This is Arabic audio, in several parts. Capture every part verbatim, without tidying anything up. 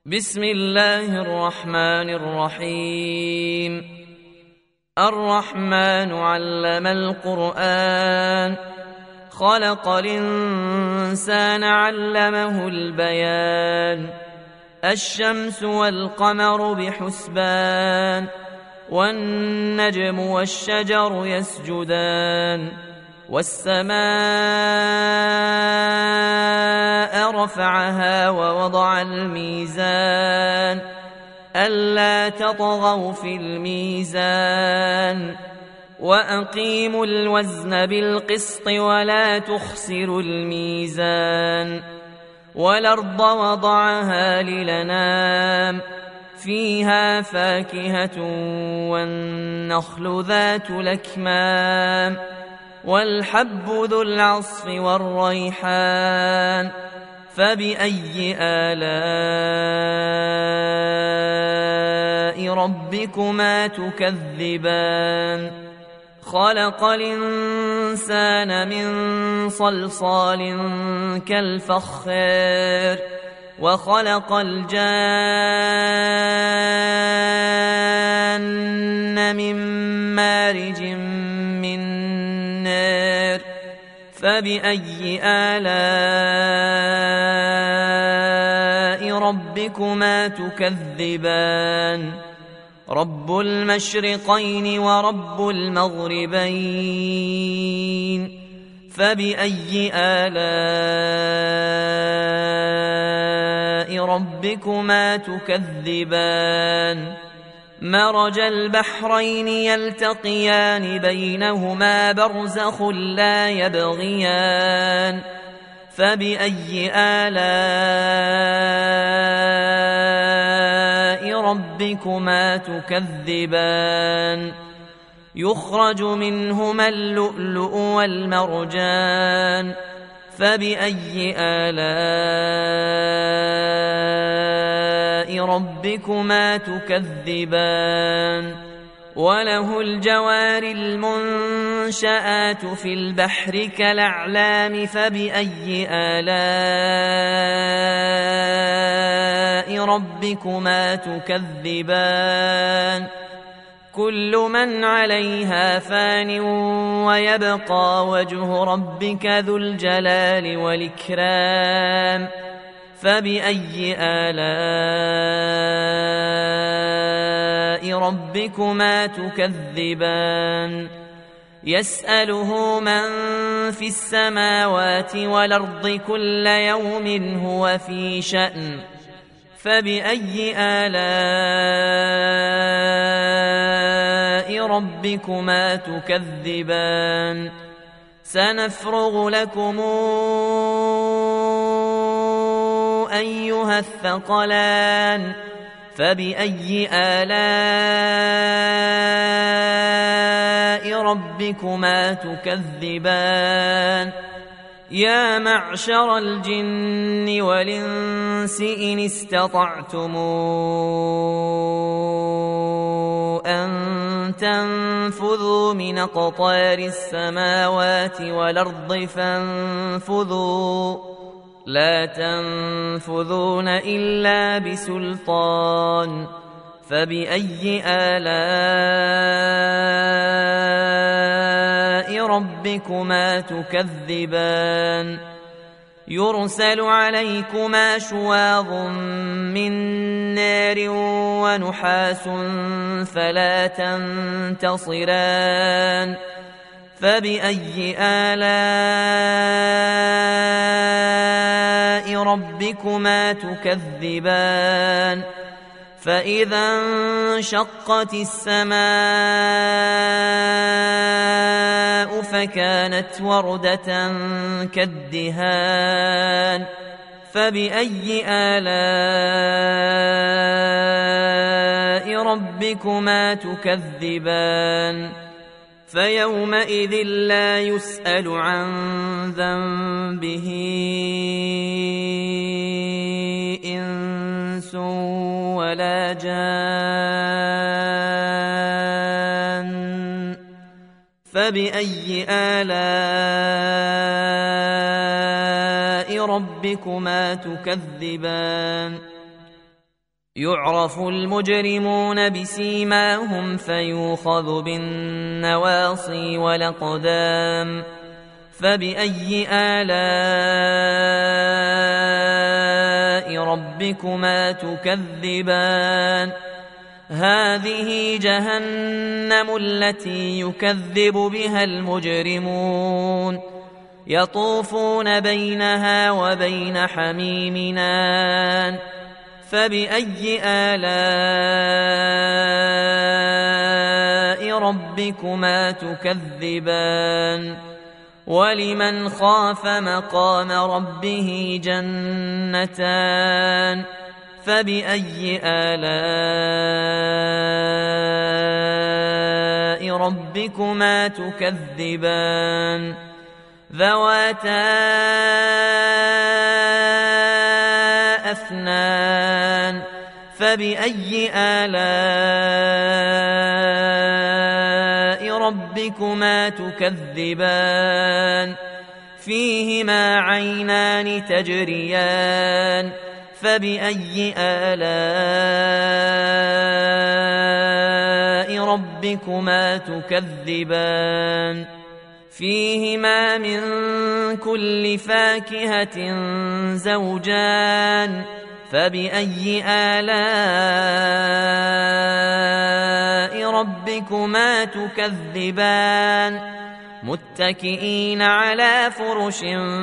بسم الله الرحمن الرحيم. الرحمن علم القرآن، خلق الإنسان علمه البيان. الشمس والقمر بحسبان، والنجم والشجر يسجدان. والسماء رفعها ووضع الميزان، ألا تطغوا في الميزان. وأقيموا الوزن بالقسط ولا تخسروا الميزان. والأرض وضعها للأنام، فيها فاكهة والنخل ذات الأكمام، والحب ذو العصف والريحان. فبأي آلاء ربكما تكذبان؟ خلق الإنسان من صلصال كالفخار، وخلق الجان من مارج من نار. فبأي آلاء ربكما تكذبان؟ رب المشرقين ورب المغربين. فبأي آلاء ربكما تكذبان؟ مرج البحرين يلتقيان، بينهما برزخ لا يبغيان. فبأي آلاء ربكما تكذبان؟ يخرج منهما اللؤلؤ والمرجان. فبأي آلاء ربكما تكذبان؟ وله الجوار المنشآت في البحر كالأعلام. فبأي آلاء ربكما تكذبان؟ كل من عليها فان، ويبقى وجه ربك ذو الجلال والإكرام. فبأي آلاء ربكما تكذبان؟ يسأله من في السماوات والأرض، كل يوم هو في شأن. فبأي آلاء ربكما تكذبان؟ سنفرغ لكم أيها الثقلان. فبأي آلاء ربكما تكذبان؟ يا معشر الجن والإنس إن استطعتم أن تنفذوا من أقطار السماوات والأرض فانفذوا، لا تنفذون إلا بسلطان. فبأي آلاء ربكما تكذبان؟ يرسل عليكما شواظ من نار ونحاس فلا تنتصران. فبأي آلاء ربكما تكذبان؟ فإذا انشقت السماء فكانت وردة كالدهان. فبأي آلاء ربكما تكذبان؟ فيومئذ لا يسأل عن ذنبه إنس ولا جان. فبأي آلاء ربكما تكذبان يعرف المجرمون بسيماهم فيوخذ بالنواصي والأقدام فبأي آلاء ربكما تكذبان هذه جهنم التي يكذب بها المجرمون يطوفون بينها وبين حميم آن فبأي آلاء ربكما تكذبان ولمن خاف مقام ربه جنتان فبأي آلاء ربكما تكذبان ذواتا أفنان فبأي آلاء ربكما تكذبان فيهما عينان تجريان فبأي آلاء ربكما تكذبان فيهما من كل فاكهة زوجان فبأي آلاء ربكما تكذبان متكئين على فرش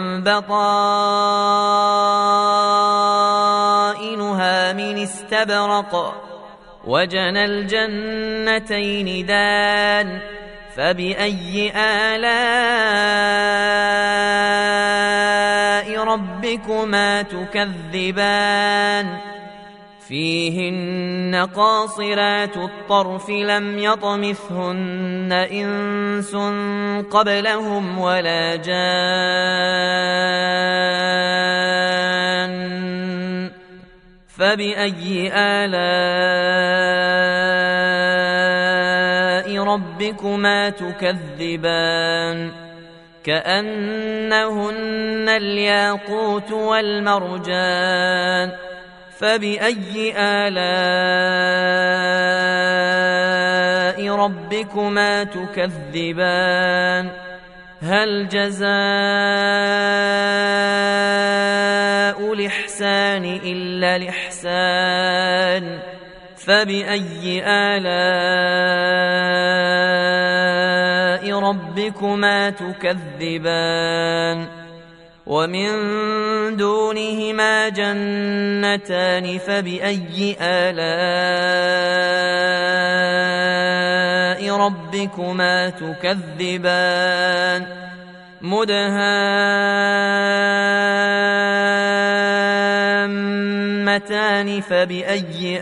بطائنها من استبرق وجنى الجنتين دان فبأي آلاء ربكما تكذبان فيهن قاصرات الطرف لم يطمثهن إنس قبلهم ولا جان فبأي آلاء ربكما تكذبان كأنهن الياقوت والمرجان فبأي آلاء ربكما تكذبان هل جزاء الإحسان إلا الإحسان فبأي آلاء ربكما تكذبان ومن دونهما جنتان فبأي آلاء ربكما تكذبان مدهامتان فبأي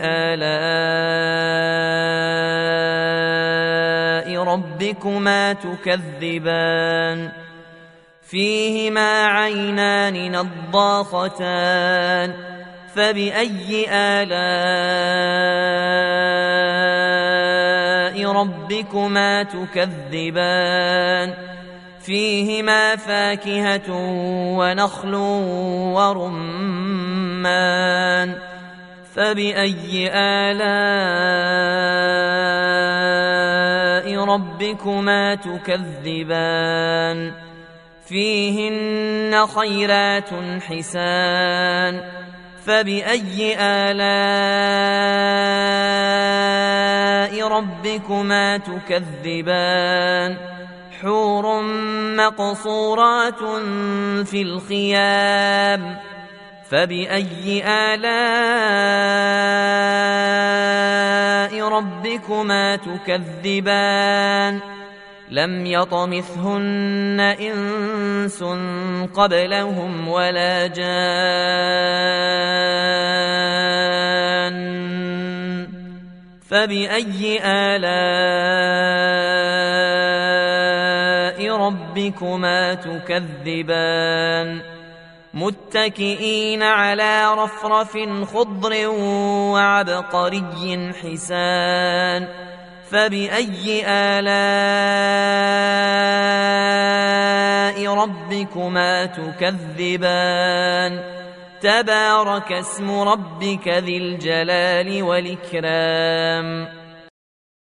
آلاء ربكما تكذبان فيهما عينان نضاختان فبأي آلاء ربكما تكذبان فيهما فاكهة ونخل ورمان فبأي آلاء ربكما تكذبان فيهن خيرات حسان فبأي آلاء ربكما تكذبان حور مقصورات في الخيام فبأي آلاء ربكما تكذبان لم يطمثهن إنس قبلهم ولا جان فبأي آلاء ربكما تكذبان متكئين على رفرف خضر وعبقري حسان فبأي آلاء ربكما تكذبان تبارك اسم ربك ذي الجلال والإكرام.